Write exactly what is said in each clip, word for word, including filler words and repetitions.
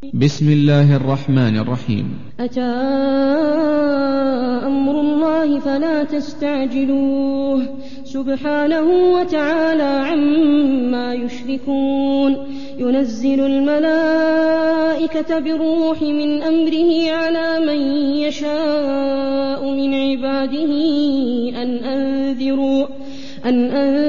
بسم الله الرحمن الرحيم. أتى أمر الله فلا تستعجلوه سبحانه وتعالى عما يشركون. ينزل الملائكة بالروح من أمره على من يشاء من عباده أن أنذروا أن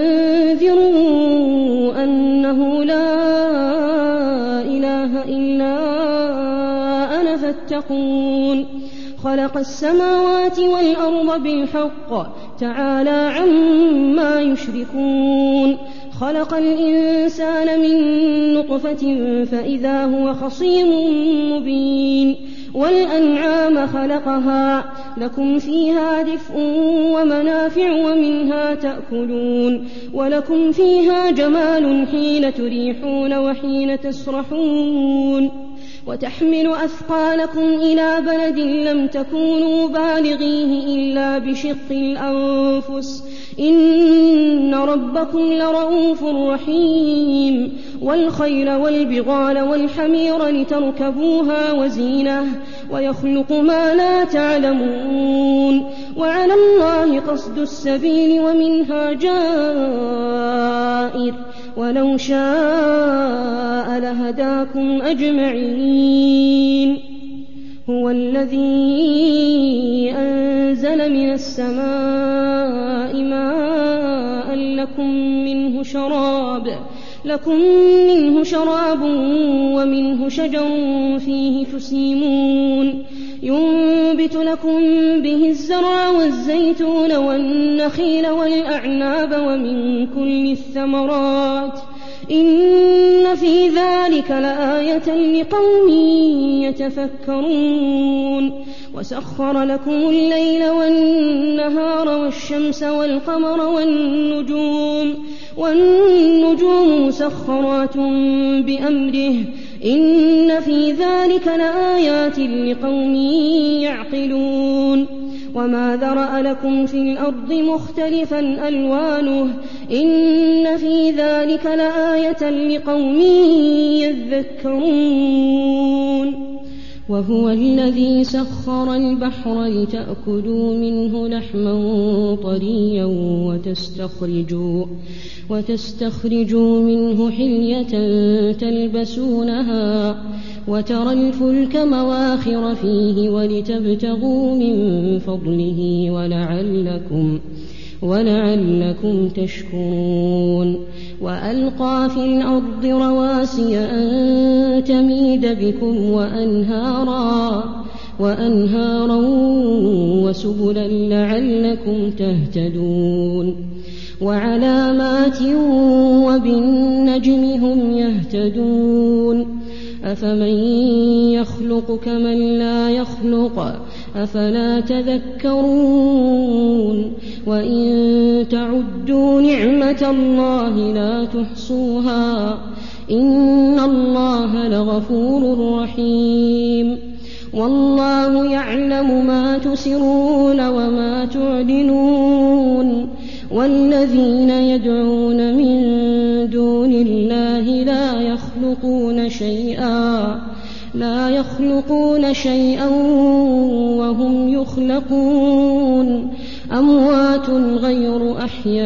أنذروا أنه لا إله إلا أنا فاتقون. خلق السماوات والأرض بالحق تعالى عما يشركون. خلق الإنسان من نطفة فإذا هو خصيم مبين. والأنعام خلقها لكم فيها دفء ومنافع ومنها تأكلون ولكم فيها جمال حين تريحون وحين تسرحون. وتحمل أثقالكم إلى بلد لم تكونوا بالغيه إلا بشق الأنفس إن ربكم لرؤوف رحيم. والخيل والبغال والحمير لتركبوها وزينة ويخلق ما لا تعلمون. وعلى الله قصد السبيل ومنها جائر ولو شاء لهداكم أجمعين. هو الذي أنزل من السماء ماء لكم منه شراب لكم منه شراب ومنه شجر فيه تسيمون. ينبت لكم به الزرع والزيتون والنخيل والأعناب ومن كل الثمرات إن في ذلك لآية لقوم يتفكرون. وسخر لكم الليل والنهار والشمس والقمر والنجوم والنجوم مسخرات بأمره إن في ذلك لآيات لقوم يعقلون. وما ذرأ لكم في الأرض مختلفا ألوانه إن في ذلك لآية لقوم يذكرون. وهو الذي سخر البحر لتأكلوا منه لحما طريا وتستخرجوا, وتستخرجوا منه حلية تلبسونها وترى الفلك مواخر فيه ولتبتغوا من فضله ولعلكم, ولعلكم تشكرون. وألقى في الأرض رواسي أن تميد بكم وأنهارا, وأنهارا وسبلا لعلكم تهتدون. وعلامات وبالنجم هم يهتدون. أفمن يخلق كمن لا يخلق أفلا تذكرون. وإن تعدوا نعمة الله لا تحصوها إن الله لغفور رحيم. والله يعلم ما تسرون وما تعلنون. والذين يدعون من دون الله لا يخلقون شيئا لا يخلقون شيئا وهم يخلقون. أموات غير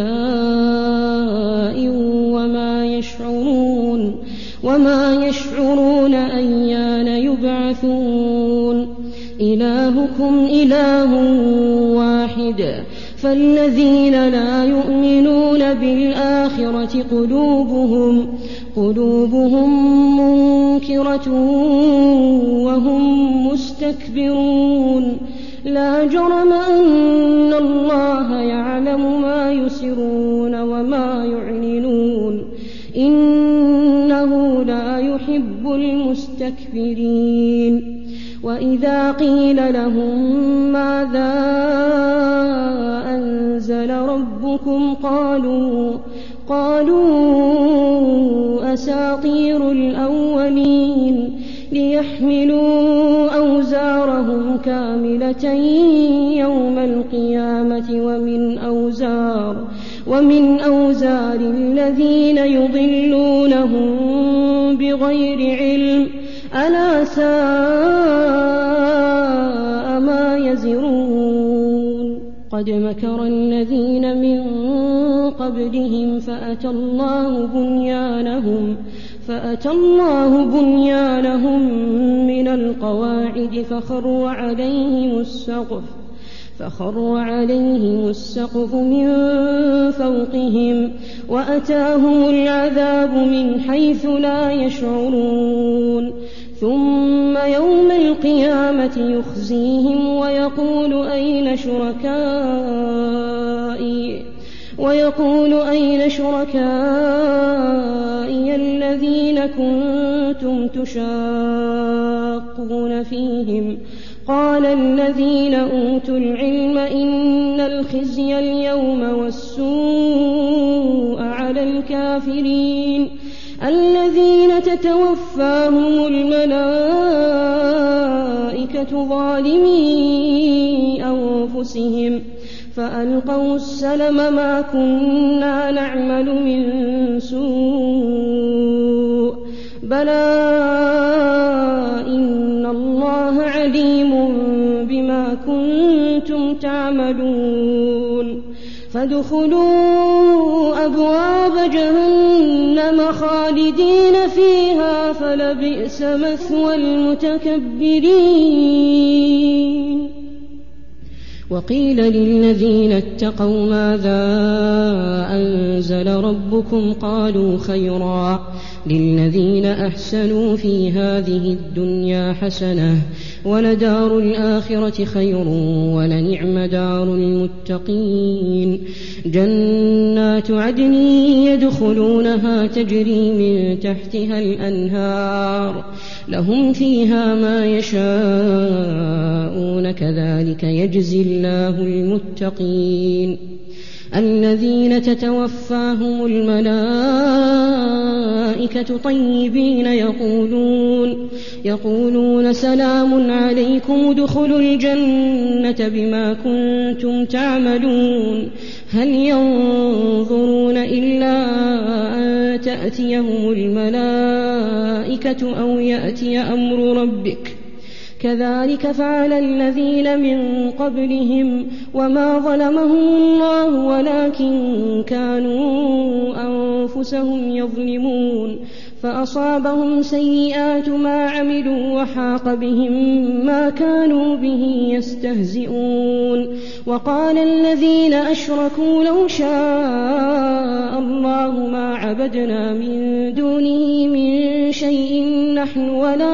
أحياء وما يشعرون وما يشعرون أيان يبعثون. إلهكم إله واحد فالذين لا يؤمنون بالآخرة قلوبهم قلوبهم منكرة وهم مستكبرون. لا جرم أن الله يعلم ما يسرون وما يعلنون إنه لا يحب المستكبرين. وإذا قيل لهم ماذا أنزل ربكم قالوا قالوا أساطير الأولين ليحملوا أوزارهم كاملة يوم القيامة ومن أوزار ومن أوزار الذين يضلونهم بغير علم ألا ساء ما يزرون قد مكر الذين من قبلهم فأتى الله بنيانهم فأتى الله بنيانهم من القواعد فخر عليهم السقف فخر عليهم السقف من فوقهم وأتاهم العذاب من حيث لا يشعرون ثم يوم القيامة يخزيهم ويقول أين شركائي ويقول أين شركائي الذين كنتم تشاقون فيهم قال الذين أوتوا العلم إن الخزي اليوم والسوء على الكافرين الذين تتوفاهم الملائكة ظالمي أنفسهم فألقوا السلم ما كنا نعمل من سوء بلى إن الله عليم بما كنتم تعملون فادخلوا أبواب جهنم خالدين فيها فلبئس مثوى المتكبرين وقيل للذين اتقوا ماذا أنزل ربكم قالوا خيرا للذين أحسنوا في هذه الدنيا حسنة ولدار الآخرة خير ولنعم دار المتقين جنات عدن يدخلونها تجري من تحتها الأنهار لهم فيها ما يشاءون كذلك يجزي الله المتقين الذين تتوفاهم الملائكة طيبين يقولون يقولون سلام عليكم ادخلوا الجنة بما كنتم تعملون هل ينظرون إلا أن تأتيهم الملائكة أو يأتي أمر ربك كذلك فعل الذين من قبلهم وما ظلمهم الله ولكن كانوا أنفسهم يظلمون فأصابهم سيئات ما عملوا وحاق بهم ما كانوا به يستهزئون وقال الذين أشركوا لو شاء الله ما عبدنا من دونه من شيء نحن ولا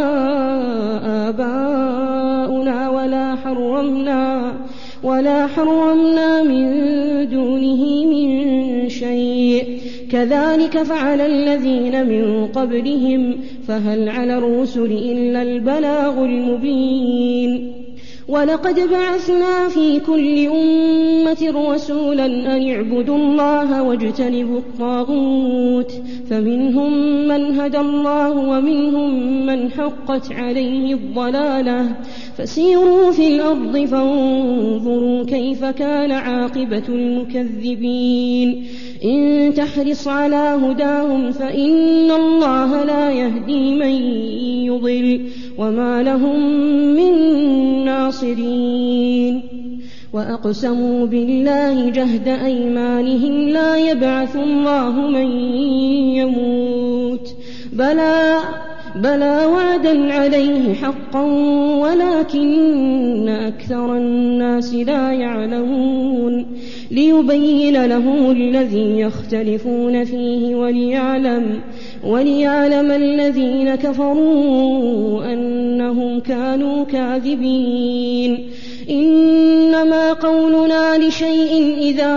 آباؤنا ولا حرمنا ولا حرمنا من دونه من شيء كذلك فعل الذين من قبلهم فهل على الرسل إلا البلاغ المبين ولقد بعثنا في كل أمة رسولا أن اعبدوا الله واجتنبوا الطاغوت فمنهم من هدى الله ومنهم من حقت عليه الضلالة فسيروا في الأرض فانظروا كيف كان عاقبة المكذبين إن تحرص على هداهم فإن الله لا يهدي من يضل وما لهم من ناصرين وأقسموا بالله جهد أيمانهم لا يبعث الله من يموت بلى بلى وعدا عليه حقا ولكن أكثر الناس لا يعلمون ليبين لهم الذي يختلفون فيه وليعلم وليعلم الذين كفروا أنهم كانوا كاذبين إنما قولنا لشيء إذا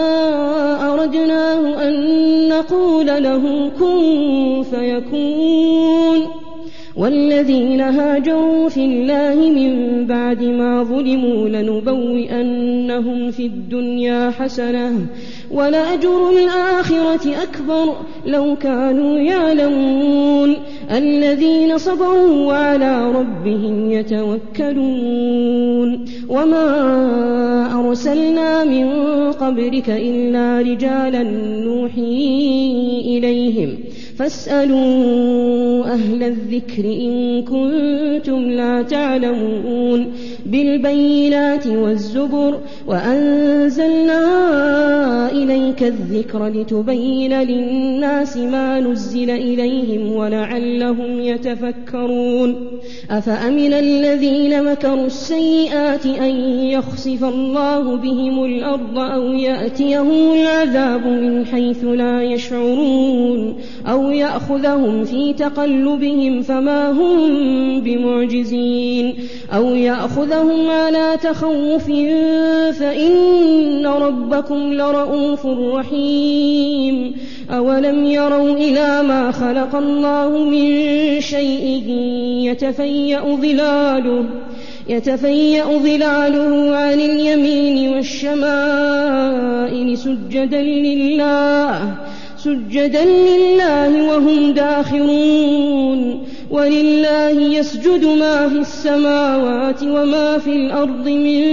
أردناه أن نقول له كن فيكون والذين هاجروا في الله من بعد ما ظلموا لنبوئنهم في الدنيا حسنة ولأجر الآخرة أكبر لو كانوا يعلمون الذين صبروا وعلى ربهم يتوكلون وما أرسلنا من قبلك إلا رجالا نوحي إليهم فاسألوا أهل الذكر إن كنتم لا تعلمون بالبينات والزبر وأنزلنا إليك الذكر لتبين للناس ما نزل إليهم ولعلهم يتفكرون أفأمن الذين مكروا السيئات أن يخسف الله بهم الأرض أو يأتيهم العذاب من حيث لا يشعرون أو يأخذهم في تقلبهم فما هم بمعجزين أو يأخذهم على تخوف فإن ربكم لرؤوف رحيم أولم يروا إلى ما خلق الله من شيء يتفيأ ظلاله يتفيأ ظلاله عن اليمين والشمائل سجدا لله سجدا لله وهم داخرون ولله يسجد ما في السماوات وما في الأرض من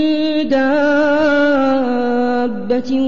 دابة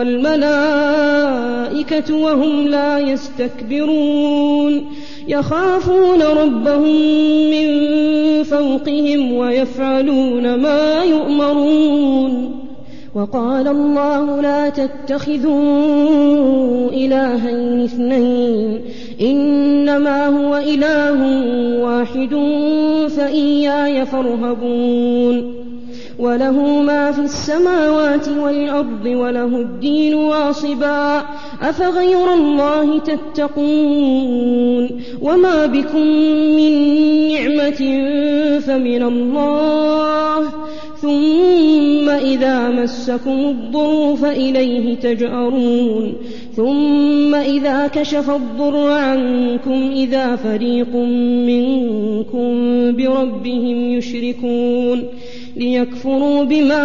والملائكة وهم لا يستكبرون يخافون ربهم من فوقهم ويفعلون ما يؤمرون وقال الله لا تتخذوا إلهين اثنين إنما هو إله واحد فإياي فارهبون وله ما في السماوات والأرض وله الدين واصبا أفغير الله تتقون وما بكم من نعمة فمن الله ثم إذا مسكم الضر فإليه تجأرون ثم إذا كشف الضر عنكم إذا فريق منكم بربهم يشركون ليكفروا بما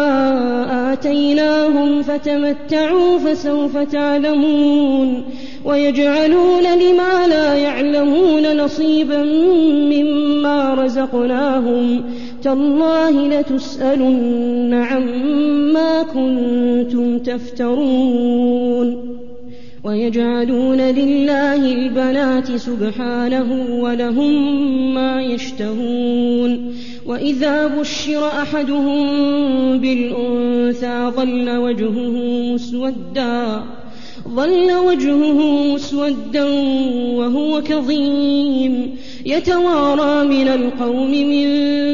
آتيناهم فتمتعوا فسوف تعلمون ويجعلون لما لا يعلمون نصيبا مما رزقناهم تالله لتسألن عما كنتم تفترون ويجعلون لله البنات سبحانه ولهم ما يشتهون وإذا بشر أحدهم بالأنثى ظل وجهه مسودا ظل وجهه مسودا وهو كظيم يتوارى من القوم من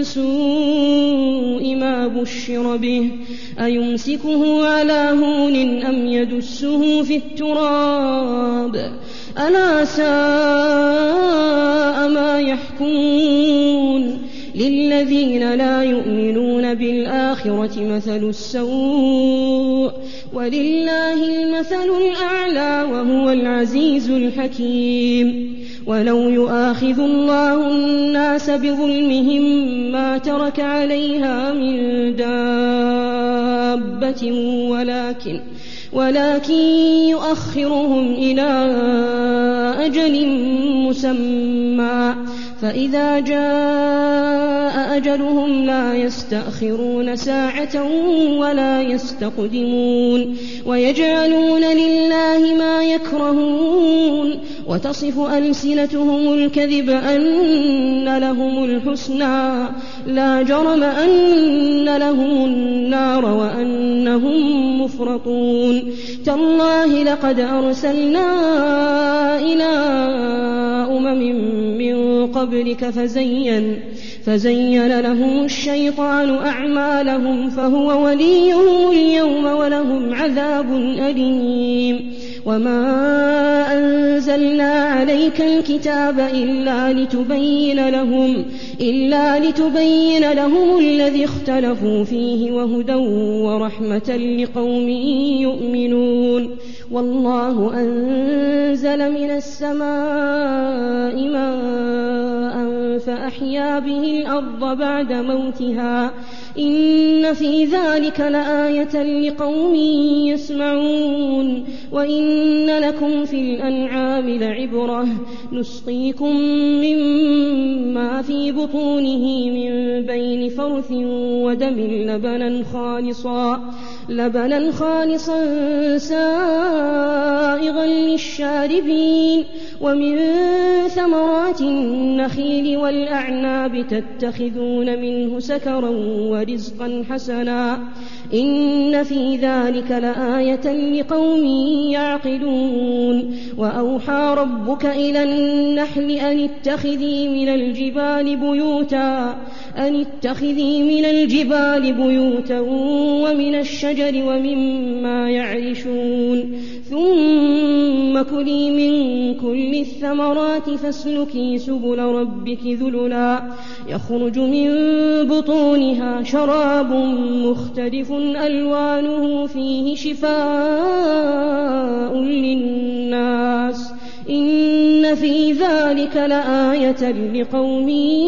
سوء ما بشر به أيمسكه على هون أم يدسه في التراب ألا ساء ما يحكمون للذين لا يؤمنون بالآخرة مثل السوء ولله المثل الأعلى وهو العزيز الحكيم ولو يؤاخذ الله الناس بظلمهم ما ترك عليها من دابة ولكن ولكن يؤخرهم إلى أجل مسمى فإذا جاء أجلهم لا يستأخرون ساعة ولا يستقدمون ويجعلون لله ما يكرهون وتصف ألسنتهم الكذب أن لهم الحسنى لا جرم أن لهم النار وأنهم مفرطون تالله لقد أرسلنا إلى أمم من قبلك فزين فزين لهم الشيطان أعمالهم فهو وليهم اليوم ولهم عذاب أليم وما أنزلنا عليك الكتاب إلا لتبين لهم إلا لتبين لهم الذي اختلفوا فيه وهدى ورحمة لقوم يؤمنون والله أنزل من السماء ماء فأحيا به الأرض بعد موتها إن في ذلك لآية لقوم يسمعون وإن لكم في الأنعام لعبرة نسقيكم مما في بطونه من بين فرث ودم لبنا خالصا لبنا خالصا سائغا للشاربين ومن ثمرات النخيل والأعناب تتخذون منه سكرا ورزقا حسنا إن في ذلك لآية لقوم يعقلون وأوحى ربك إلى النحل أن اتخذي من الجبال بيوتا أن اتخذي من الجبال بيوتا ومن الشجر ومما يعرشون ثم كلي من كل الثمرات فاسلكي سبل ربك ذللا يخرج من بطونها شراب مختلف ألوانه فيه شفاء للناس إن في ذلك لآية لقوم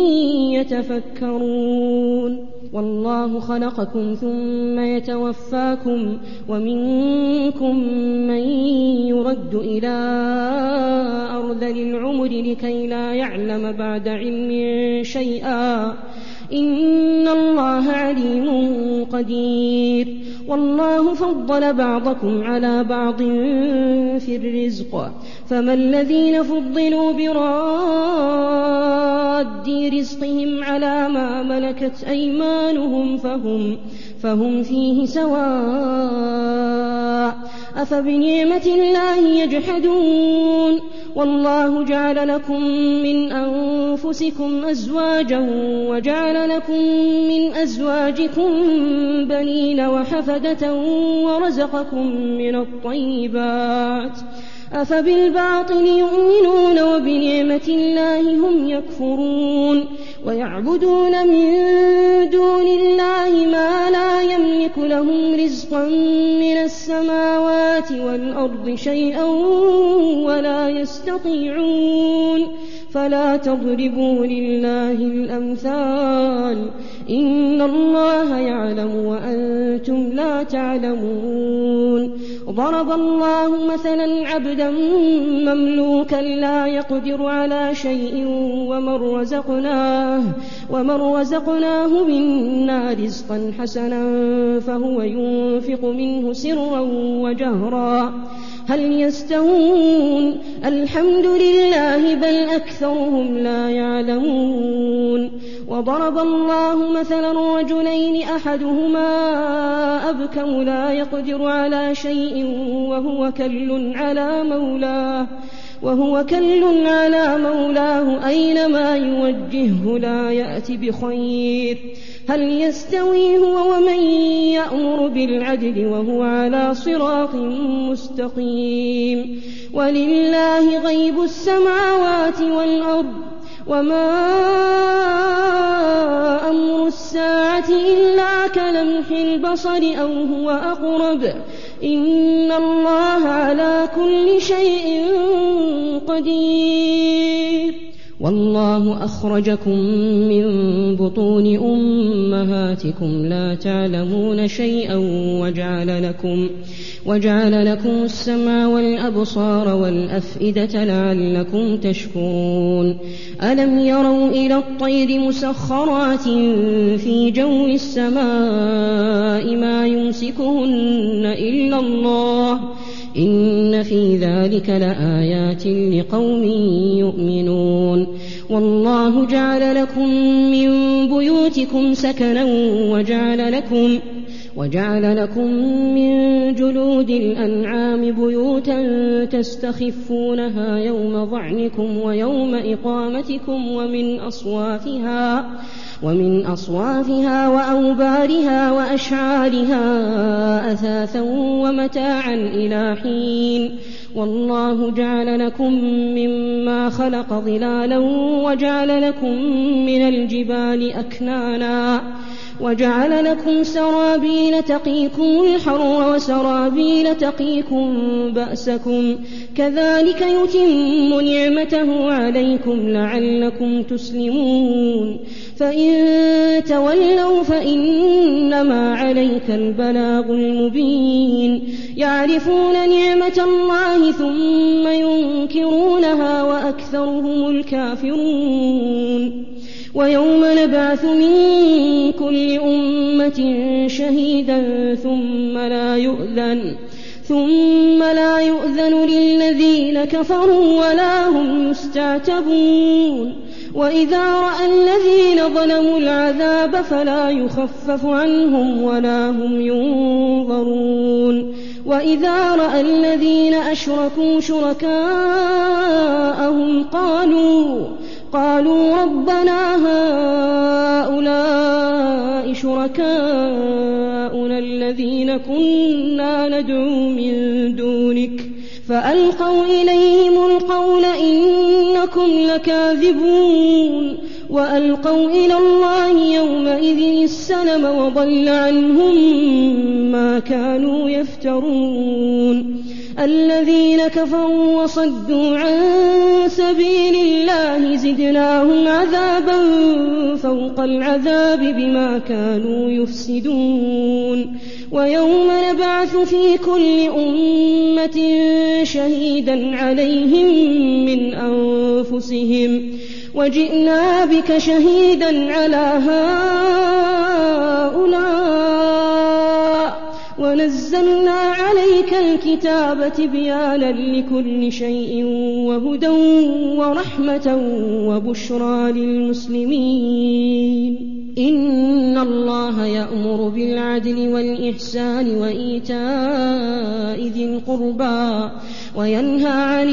يتفكرون والله خلقكم ثم يتوفاكم ومنكم من يرد إلى أرذل العمر لكي لا يعلم بعد علم شيئا إن الله عليم قدير والله فضل بعضكم على بعض في الرزق فما الذين فضلوا براد رزقهم على ما ملكت أيمانهم فهم, فهم فيه سواء أفبنعمة الله يجحدون والله جعل لكم من أنفسكم أزواجا وجعل لكم من أزواجكم بنين وحفدة ورزقكم من الطيبات أفبالباطل يؤمنون وبنعمة الله هم يكفرون ويعبدون من دون الله ما لا يملك لهم رزقا من السماوات والأرض شيئا ولا يستطيعون فلا تضربوا لله الأمثال إن الله يعلم وأنتم لا تعلمون ضرب الله مثلا عبدا مملوكا لا يقدر على شيء ومن رزقناه, ومن رزقناه منا رزقا حسنا فهو ينفق منه سرا وجهرا هل يستوون الحمد لله بل أكثرهم لا يعلمون وضرب الله مثلا رجلين أحدهما أبكم لا يقدر على شيء وهو كل على مولاه وهو كل على مولاه أينما يوجهه لا يأتي بخير هل يستوي هو ومن يأمر بالعدل وهو على صراط مستقيم ولله غيب السماوات والأرض وما أمر الساعة إلا كلمح البصر أو هو أقرب إن الله على كل شيء قدير والله أخرجكم من بطون أمهاتكم لا تعلمون شيئا وجعل لكم, وجعل لكم السمع والأبصار والأفئدة لعلكم تشكرون ألم يروا إلى الطير مسخرات في جو السماء ما يمسكهن إلا الله إن في ذلك لآيات لقوم يؤمنون والله جعل لكم من بيوتكم سكنا وجعل لكم وجعل لكم من جلود الأنعام بيوتا تستخفونها يوم ظعنكم ويوم إقامتكم ومن أصوافها ومن أصوافها وأوبارها وأشعارها أثاثا ومتاعا إلى حين والله جعل لكم مما خلق ظلالا وجعل لكم من الجبال أكنانا وجعل لكم سرابيل تقيكم الحر وسرابيل تقيكم بأسكم كذلك يتم نعمته عليكم لعلكم تسلمون فإن تولوا فإنما عليك البلاغ المبين يعرفون نعمة الله ثم ينكرونها وأكثرهم الكافرون ويوم نبعث من كل أمة أمة شهيدا ثم لا يؤذن ثم لا يؤذن للذين كفروا ولا هم يستعتبون وإذا رأى الذين ظلموا العذاب فلا يخفف عنهم ولا هم ينظرون وإذا رأى الذين أشركوا شركاءهم قالوا قالوا ربنا هؤلاء شركاؤنا الذين كنا ندعو من دونك فألقوا إليهم القول إنكم لكاذبون وألقوا إلى الله يومئذ السلم وضل عنهم ما كانوا يفترون الذين كفروا وصدوا عن سبيل الله زدناهم عذابا فوق العذاب بما كانوا يفسدون ويوم نبعث في كل أمة شهيدا عليهم من أنفسهم وجئنا بك شهيدا على هؤلاء ونزلنا عليك الكتاب تبيانا لكل شيء وهدى ورحمة وبشرى للمسلمين إن الله يأمر بالعدل والإحسان وإيتاء ذي القربى وينهى عن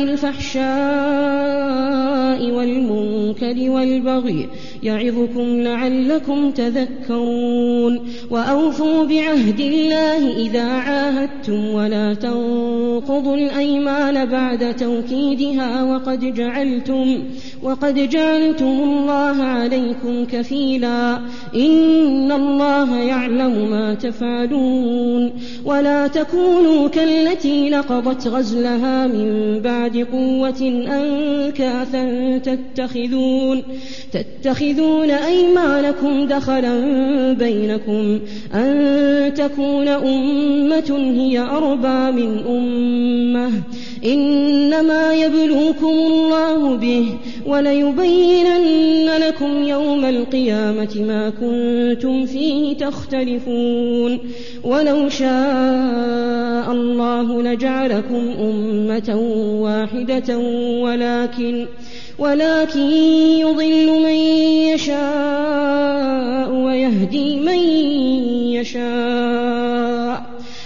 الفحشاء والمنكر والبغي يعظكم لعلكم تذكرون وأوفوا بعهد الله إذا عاهدتم ولا تنقضوا الأيمان بعد توكيدها وقد جعلتم وقد جعلتم الله عليكم كفيلا إن الله يعلم ما تفعلون ولا تكونوا كالتي نقضت غزلها من بعد قوة أنكاثا تتخذون تتخذون أيمانكم دخلا بينكم أن تكون أمة هي أربى من أمة إنما يبلوكم الله به وليبينن لكم يوم القيامة ما كنتم فيه تختلفون ولو شاء الله لجعلكم أمة واحدة ولكن ولكن يضل من يشاء ويهدي من يشاء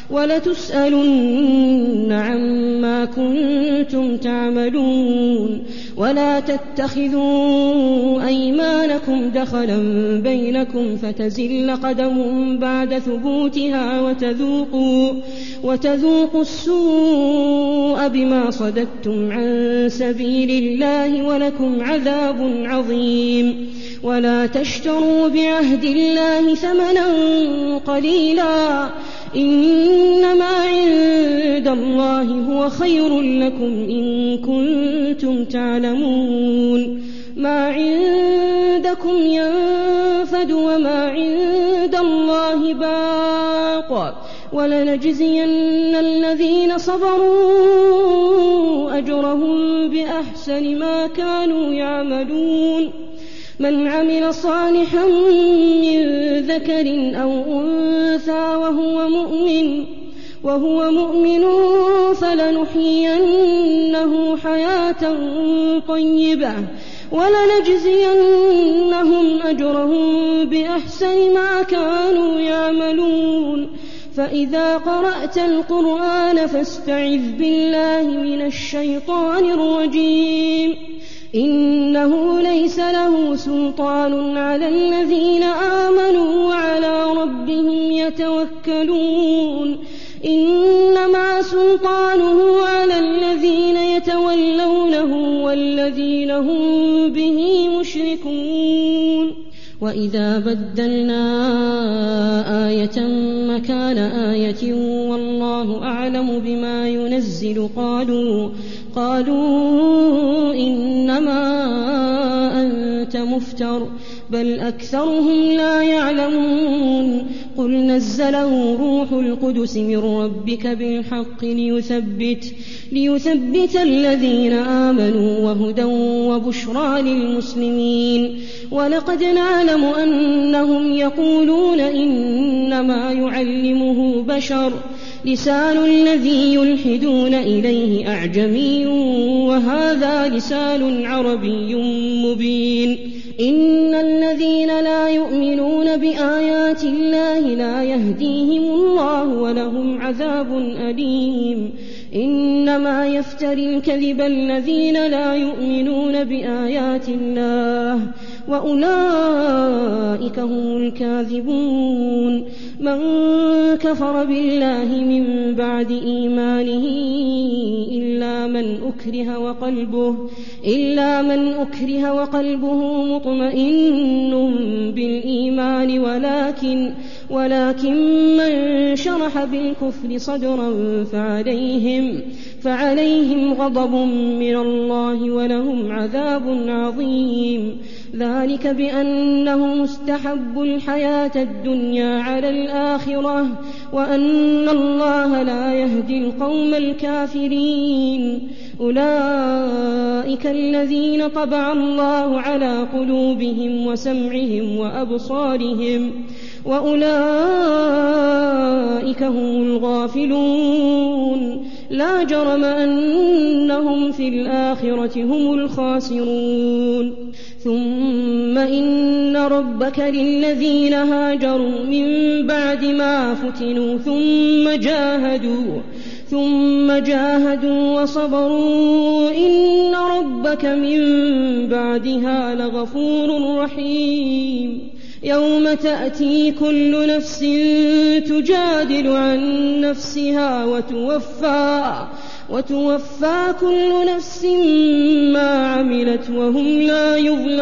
ولتسألن عما كنتم تعملون ولا تتخذوا أيمانكم دخلا بينكم فتزل قدم بعد ثبوتها وتذوقوا, وتذوقوا السوء بما صددتم عن سبيل الله ولكم عذاب عظيم ولا تشتروا بعهد الله ثمنا قليلا إنما عند الله هو خير لكم إن كنتم تعلمون ما عندكم ينفد وما عند الله باق ولنجزين الذين صبروا أجرهم بأحسن ما كانوا يعملون من عمل صالحا من ذكر أو أنثى وهو مؤمن وهو مؤمن فلنحيينه حياة طيبة ولنجزينهم أجرهم بأحسن ما كانوا يعملون فإذا قرأت القرآن فاستعذ بالله من الشيطان الرجيم إنه ليس له سلطان على الذين آمنوا وعلى ربهم يتوكلون إنما سلطانه على الذين يتولونه والذين هم به مشركون وإذا بدلنا آية مكان آية والله أعلم بما ينزل قالوا قالوا إنما أنت مفتر بل أكثرهم لا يعلمون قل نزله روح القدس من ربك بالحق ليثبت, ليثبت الذين آمنوا وهدى وبشرى للمسلمين ولقد نعلم أنهم يقولون إنما يعلمه بشر لسان الذي يلحدون إليه أعجمي وهذا لسان عربي مبين إن الذين لا يؤمنون بآيات الله لا يهديهم الله ولهم عذاب أليم إنما يفتري الكذب الذين لا يؤمنون بآيات الله وأولئك هم الكاذبون من كفر بالله من بعد إيمانه إلا من أكره وقلبه, إلا من أكره وقلبه مطمئن بالإيمان ولكن, ولكن من شرح بالكفر صدرا فعليهم, فعليهم غضب من الله ولهم عذاب عظيم ذلك بأنهم استحبوا الحياة الدنيا على الآخرة وأن الله لا يهدي القوم الكافرين أولئك الذين طبع الله على قلوبهم وسمعهم وأبصارهم وأولئك هم الغافلون لا جرم أنهم في الآخرة هم الخاسرون ثم إن ربك للذين هاجروا من بعد ما فتنوا ثم جاهدوا ثم جاهدوا وصبروا إن ربك من بعدها لغفور رحيم يوم تأتي كل نفس تجادل عن نفسها وتوفى, وتوفى كل نفس ما عملت وهم لا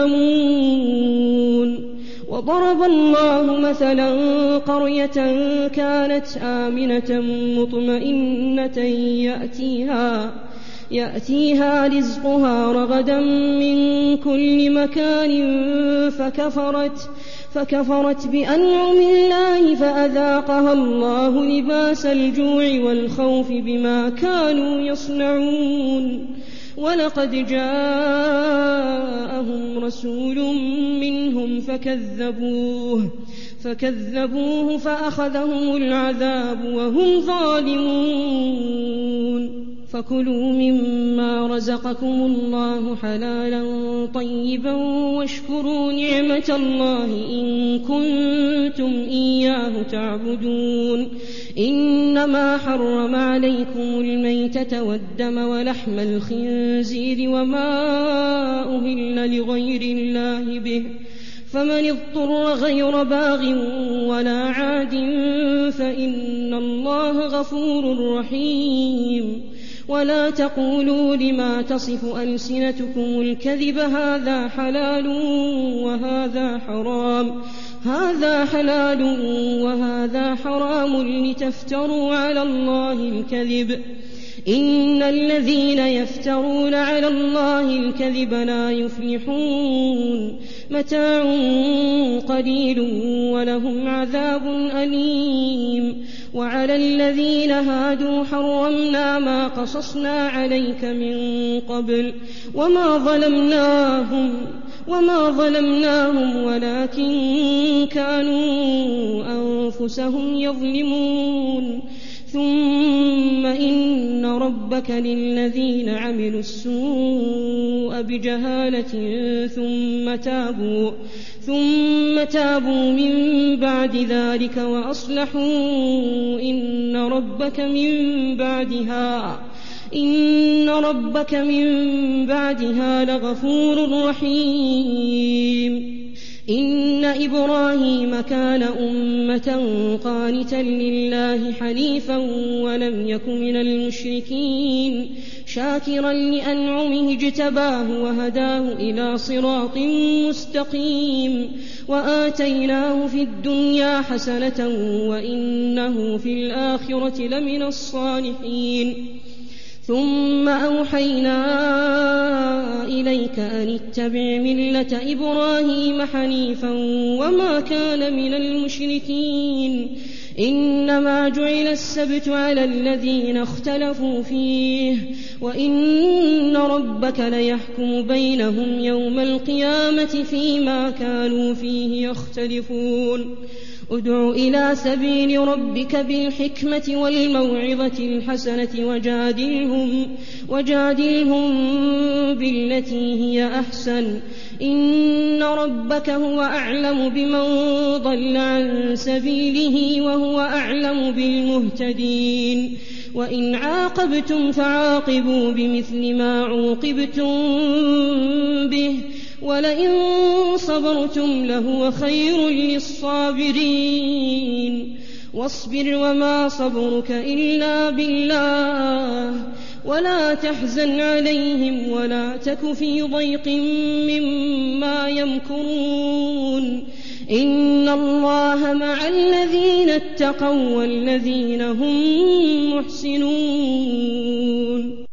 يظلمون وضرب الله مثلا قرية كانت آمنة مطمئنة يأتيها, يأتيها رزقها رغدا من كل مكان فكفرت, فكفرت بأنعم الله فأذاقها الله لباس الجوع والخوف بما كانوا يصنعون ولقد جاءهم رسول منهم فكذبوه, فكذبوه فأخذهم العذاب وهم ظالمون فكلوا مما رزقكم الله حلالا طيبا واشكروا نعمة الله إن كنتم إياه تعبدون إنما حرم عليكم الميتة والدم ولحم الخنزير وما أهل لغير الله به فمن اضطر غير باغ ولا عاد فإن الله غفور رحيم ولا تقولوا لما تصف ألسنتكم الكذب هذا حلال وهذا حرام هذا حلال وهذا حرام لتفتروا على الله الكذب إن الذين يفترون على الله الكذب لا يفلحون متاع قليل ولهم عذاب أليم وعلى الذين هادوا حرمنا ما قصصنا عليك من قبل وما ظلمناهم وما ظلمناهم ولكن كانوا أنفسهم يظلمون ثم إن ربك للذين عملوا السوء بجهالة ثم تابوا ثم تابوا من بعد ذلك وأصلحوا إن ربك من بعدها إن ربك من بعدها لغفور رحيم إن إبراهيم كان أمة قانتا لله حنيفا ولم يك من المشركين شاكرا لأنعمه اجتباه وهداه إلى صراط مستقيم وآتيناه في الدنيا حسنة وإنه في الآخرة لمن الصالحين ثم أوحينا إليك أن اتبع ملة إبراهيم حنيفا وما كان من المشركين إنما جعل السبت على الذين اختلفوا فيه وإن ربك ليحكم بينهم يوم القيامة فيما كانوا فيه يختلفون ادع إلى سبيل ربك بالحكمة والموعظة الحسنة وجادلهم, وجادلهم بالتي هي أحسن إن ربك هو أعلم بمن ضل عن سبيله وهو أعلم بالمهتدين وإن عاقبتم فعاقبوا بمثل ما عوقبتم به ولئن صبرتم لهو خير للصابرين واصبر وما صبرك إلا بالله ولا تحزن عليهم ولا تك في ضيق مما يمكرون إن الله مع الذين اتقوا والذين هم محسنون.